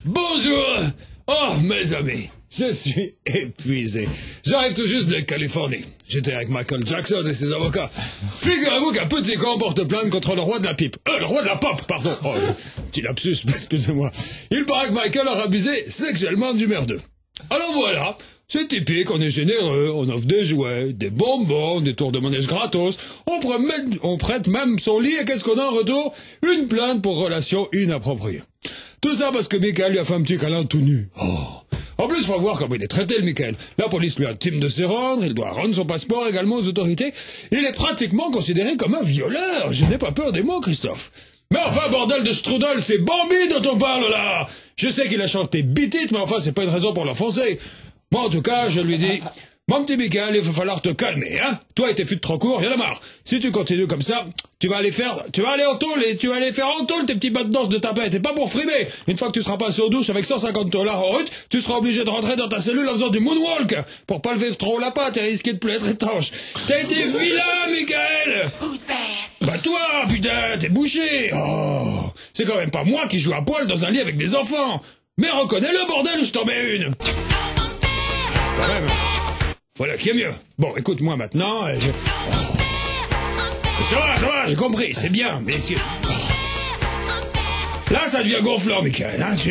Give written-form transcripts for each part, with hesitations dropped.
Bonjour. Oh, mes amis, je suis épuisé. J'arrive tout juste de Californie. J'étais avec Michael Jackson et ses avocats. Figurez-vous qu'un petit con porte plainte contre le roi de la pipe. Le roi de la pop, pardon. Oh, petit lapsus, excusez-moi. Il paraît que Michael a abusé sexuellement du merdeux. Alors voilà, c'est typique, on est généreux, on offre des jouets, des bonbons, des tours de manège gratos, on prête même son lit et qu'est-ce qu'on a en retour? Une plainte pour relation inappropriée. Tout ça parce que Michael lui a fait un petit câlin tout nu. Oh. En plus, faut voir comment il est traité, le Michael. La police lui intime de se rendre, il doit rendre son passeport également aux autorités. Il est pratiquement considéré comme un violeur. Je n'ai pas peur des mots, Christophe. Mais enfin, bordel de strudel, c'est Bambi dont on parle, là. Je sais qu'il a chanté Beat It, mais enfin, c'est pas une raison pour l'enfoncer. Moi, en tout cas, je lui dis... Mon petit Michael, il va falloir te calmer, hein. Toi et tes fûts trop courts, y'en a marre. Si tu continues comme ça, tu vas aller en tôle et tu vas aller faire en tôle tes petits bas de danse de tapette. Et pas pour frimer. Une fois que tu seras passé aux douches avec 150 $ en route, tu seras obligé de rentrer dans ta cellule en faisant du moonwalk. Pour pas lever trop la patte et risquer de plus être étanche. T'as été vilain, Michael! Bah toi, putain, t'es bouché. Oh, c'est quand même pas moi qui joue à poil dans un lit avec des enfants. Mais reconnais-le, bordel, je t'en mets une. Quand même. Voilà qui est mieux. Bon, écoute-moi maintenant. Ça va, j'ai compris, c'est bien, mais c'est... Là, ça devient gonflant, Michael. Hein,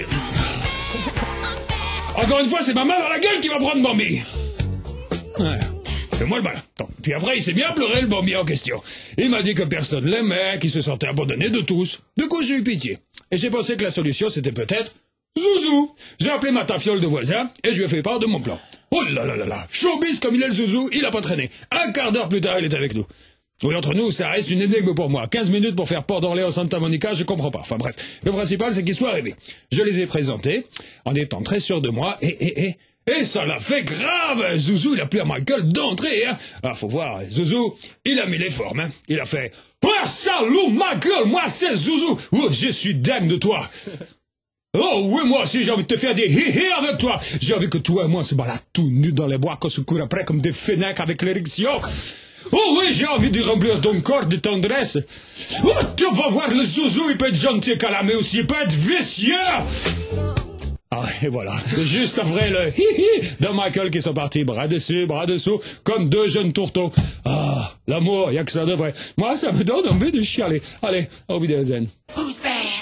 Encore une fois, c'est ma main dans la gueule qui va prendre Bambi. Ouais. Fais-moi le malin. Puis après, il s'est bien pleuré, le Bambi en question. Il m'a dit que personne l'aimait, qu'il se sentait abandonné de tous. Du coup, j'ai eu pitié. Et j'ai pensé que la solution, c'était peut-être... Zouzou. J'ai appelé ma tafiole de voisin et je lui ai fait part de mon plan. Oh là là là là, showbiz comme il est le Zouzou, il a pas traîné. Un quart d'heure plus tard, il est avec nous. Oui, entre nous, ça reste une énigme pour moi. 15 minutes pour faire Port d'Orléans Santa Monica, je comprends pas. Enfin bref, le principal, c'est qu'il soit arrivé. Je les ai présentés, en étant très sûr de moi, et ça l'a fait grave. Zouzou, il a plu à Michael d'entrée, hein. Alors, faut voir, Zouzou, il a mis les formes, hein. Il a fait, oh, salut Michael, moi c'est Zouzou. Oh, je suis dingue de toi. Oh oui, moi aussi j'ai envie de te faire des hi-hi avec toi. J'ai envie que toi et moi on se balade tout nus dans les bois, qu'on se court après comme des fenêtres avec l'érection. Oh oui, j'ai envie de remplir ton corps de tendresse. Oh, tu vas voir, le Zouzou, il peut être gentil qu'à mais aussi il peut être vicieux. Ah, et voilà, c'est juste après le hi-hi de Michael qui sont partis bras dessus, bras dessous, comme deux jeunes tourteaux. Ah, l'amour, y a que ça de vrai. Moi, ça me donne envie de chialer. Allez, au vidéo zen.